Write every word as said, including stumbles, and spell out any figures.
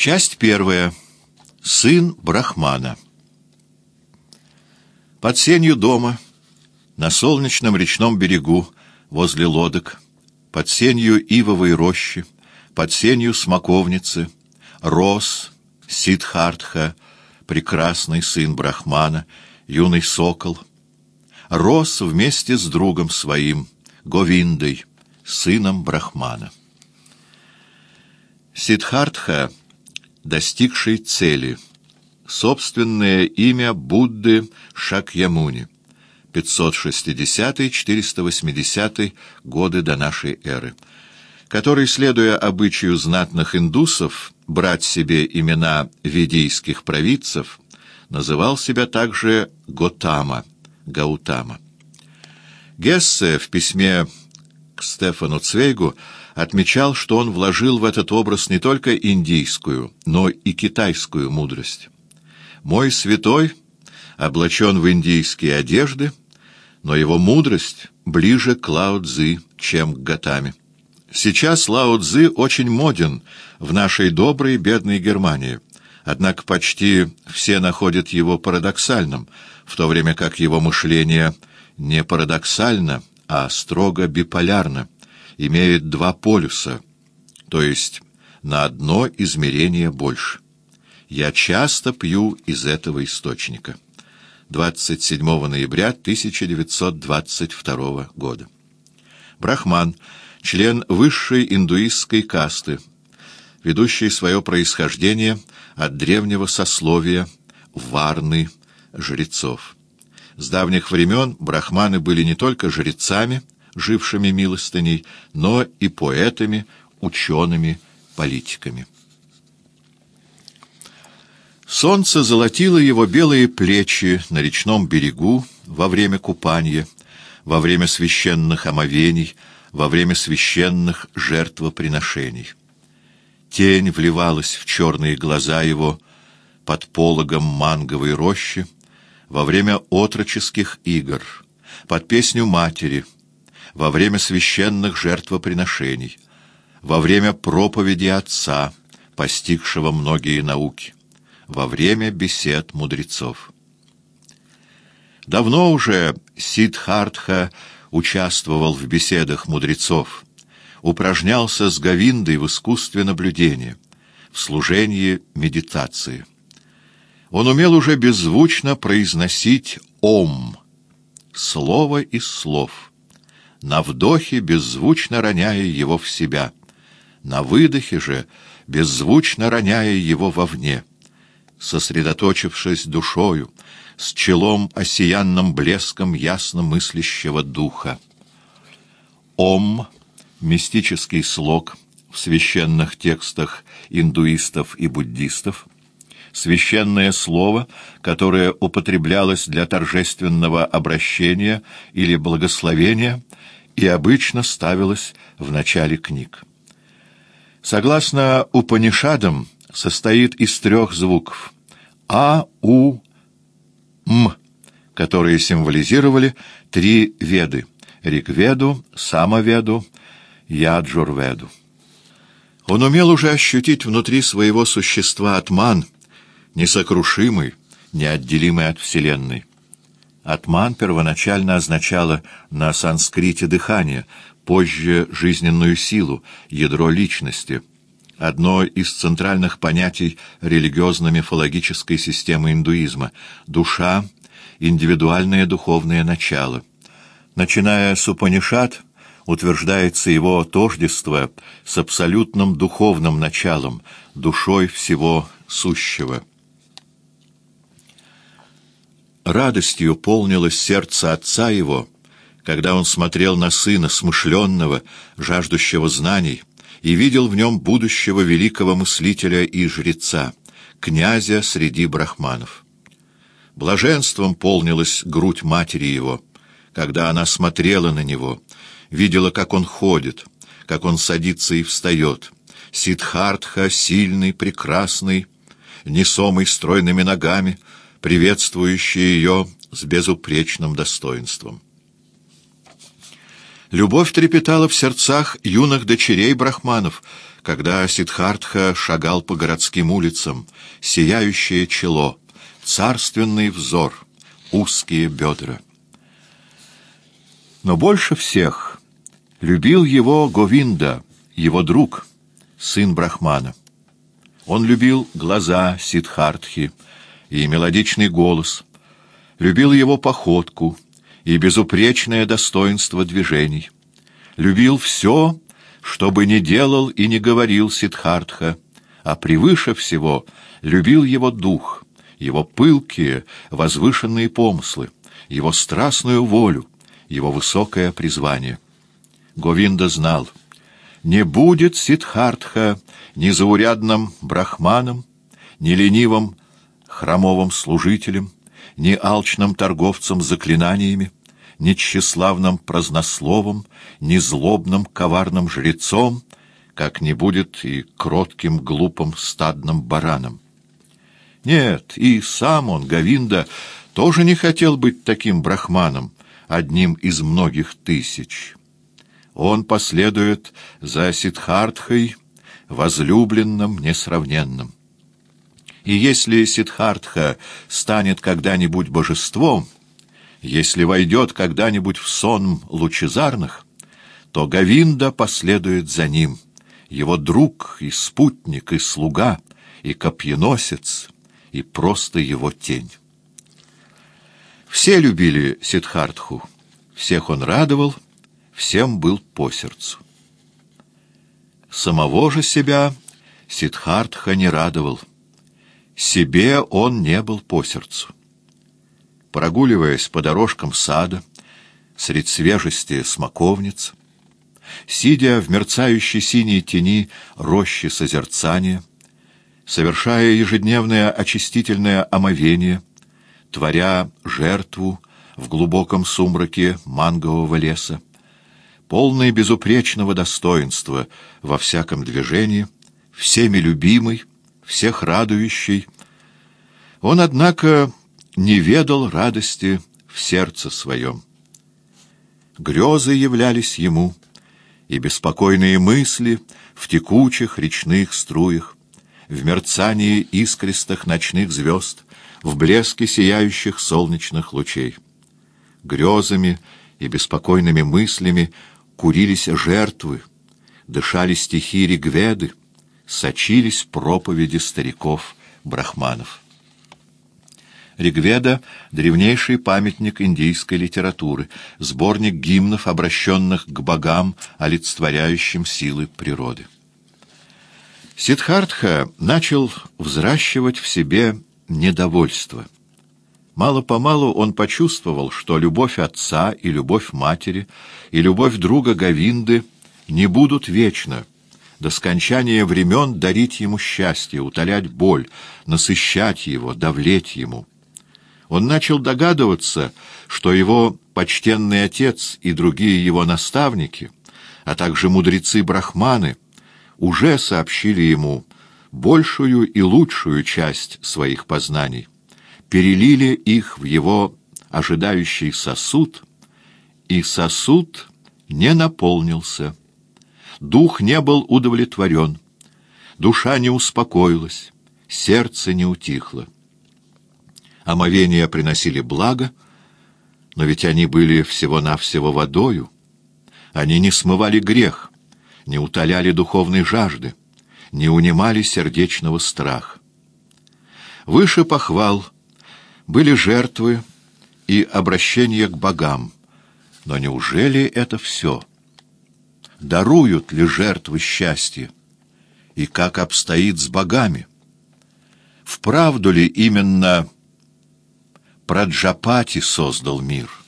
Часть первая. Сын Брахмана. Под сенью дома, на солнечном речном берегу, возле лодок, под сенью ивовой рощи, под сенью смоковницы, рос Сиддхартха, прекрасный сын Брахмана, юный сокол, рос вместе с другом своим, Говиндой, сыном Брахмана. Сиддхартха, достигший цели. Собственное имя Будды Шакьямуни. пятьсот шестидесятый — четыреста восьмидесятый годы до нашей эры, который, следуя обычаю знатных индусов брать себе имена ведийских провидцев, называл себя также Готама, Гаутама. Гессе в письме к Стефану Цвейгу отмечал, что он вложил в этот образ не только индийскую, но и китайскую мудрость. «Мой святой облачен в индийские одежды, но его мудрость ближе к Лао-цзы, чем к Готаме. Сейчас Лао-цзы очень моден в нашей доброй бедной Германии, однако почти все находят его парадоксальным, в то время как его мышление не парадоксально, а строго биполярно, имеет два полюса, то есть на одно измерение больше. Я часто пью из этого источника». двадцать седьмого ноября тысяча девятьсот двадцать второго года. Брахман, член высшей индуистской касты, ведущий свое происхождение от древнего сословия варны, жрецов. С давних времен брахманы были не только жрецами, жившими милостыней, но и поэтами, учеными, политиками. Солнце золотило его белые плечи на речном берегу во время купания, во время священных омовений, во время священных жертвоприношений. Тень вливалась в черные глаза его под пологом манговой рощи, во время отроческих игр, под песню матери, во время священных жертвоприношений, во время проповеди отца, постигшего многие науки, во время бесед мудрецов. Давно уже Сиддхартха участвовал в беседах мудрецов, упражнялся с Говиндой в искусстве наблюдения, в служении медитации. Он умел уже беззвучно произносить «Ом» — слово из слов, на вдохе беззвучно роняя его в себя, на выдохе же беззвучно роняя его вовне, сосредоточившись душою, с челом осиянным блеском ясно мыслящего духа. Ом — мистический слог в священных текстах индуистов и буддистов, священное слово, которое употреблялось для торжественного обращения или благословения и обычно ставилось в начале книг. Согласно Упанишадам, состоит из трех звуков А, У, М, которые символизировали три веды — Ригведу, Самаведу, Яджурведу. Он умел уже ощутить внутри своего существа атман, несокрушимый, неотделимый от Вселенной. Атман первоначально означало на санскрите дыхание, позже жизненную силу, ядро личности, одно из центральных понятий религиозно-мифологической системы индуизма — душа, индивидуальное духовное начало. Начиная с Упанишад, утверждается его тождество с абсолютным духовным началом, душой всего сущего. Радостью полнилось сердце отца его, когда он смотрел на сына смышленного, жаждущего знаний, и видел в нем будущего великого мыслителя и жреца, князя среди брахманов. Блаженством полнилась грудь матери его, когда она смотрела на него, видела, как он ходит, как он садится и встает. Сиддхартха, сильный, прекрасный, несомый стройными ногами, приветствующий ее с безупречным достоинством. Любовь трепетала в сердцах юных дочерей брахманов, когда Сиддхартха шагал по городским улицам, сияющее чело, царственный взор, узкие бедра. Но больше всех любил его Говинда, его друг, сын брахмана. Он любил глаза Сиддхартхи и мелодичный голос, любил его походку и безупречное достоинство движений, любил все, что бы ни делал и не говорил Сиддхартха, а превыше всего любил его дух, его пылкие, возвышенные помыслы, его страстную волю, его высокое призвание. Говинда знал, не будет Сиддхартха ни заурядным брахманом, ни ленивым храмовым служителем, ни алчным торговцем заклинаниями, ни тщеславным празднословом, ни злобным коварным жрецом, как не будет и кротким глупым стадным бараном. Нет, и сам он, Говинда, тоже не хотел быть таким брахманом, одним из многих тысяч. Он последует за Сиддхартхой, возлюбленным, несравненным. И если Сиддхартха станет когда-нибудь божеством, если войдет когда-нибудь в сон лучезарных, то Говинда последует за ним, его друг и спутник, и слуга, и копьеносец, и просто его тень. Все любили Сиддхартху, всех он радовал, всем был по сердцу. Самого же себя Сиддхартха не радовал, себе он не был по сердцу. Прогуливаясь по дорожкам сада, средь свежести смоковниц, сидя в мерцающей синей тени рощи созерцания, совершая ежедневное очистительное омовение, творя жертву в глубоком сумраке мангового леса, полный безупречного достоинства во всяком движении, всеми любимый, всех радующий, он, однако, не ведал радости в сердце своем. Грезы являлись ему, и беспокойные мысли в текучих речных струях, в мерцании искристых ночных звезд, в блеске сияющих солнечных лучей. Грезами и беспокойными мыслями курились жертвы, дышали стихи Ригведы, сочились проповеди стариков-брахманов. Ригведа — древнейший памятник индийской литературы, сборник гимнов, обращенных к богам, олицетворяющим силы природы. Сиддхартха начал взращивать в себе недовольство. Мало-помалу он почувствовал, что любовь отца и любовь матери, и любовь друга Говинды не будут вечно, до скончания времен дарить ему счастье, утолять боль, насыщать его, давлеть ему. Он начал догадываться, что его почтенный отец и другие его наставники, а также мудрецы-брахманы, уже сообщили ему большую и лучшую часть своих познаний, перелили их в его ожидающий сосуд, и сосуд не наполнился. Дух не был удовлетворен, душа не успокоилась, сердце не утихло. Омовения приносили благо, но ведь они были всего-навсего водою. Они не смывали грех, не утоляли духовной жажды, не унимали сердечного страха. Выше похвал были жертвы и обращения к богам, но неужели это все? Даруют ли жертвы счастье? И как обстоит с богами? Вправду ли именно Праджапати создал мир?